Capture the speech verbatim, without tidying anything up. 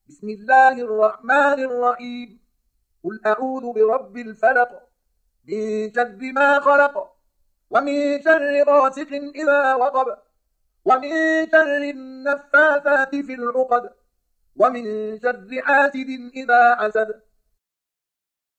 بسم الله الرحمن الرحيم. قل أعوذ برب الفلق، من شر ما خلق، ومن شر غاسق إذا وقب، ومن شر النفاثات في العقد، ومن شر حاسد إذا حسد.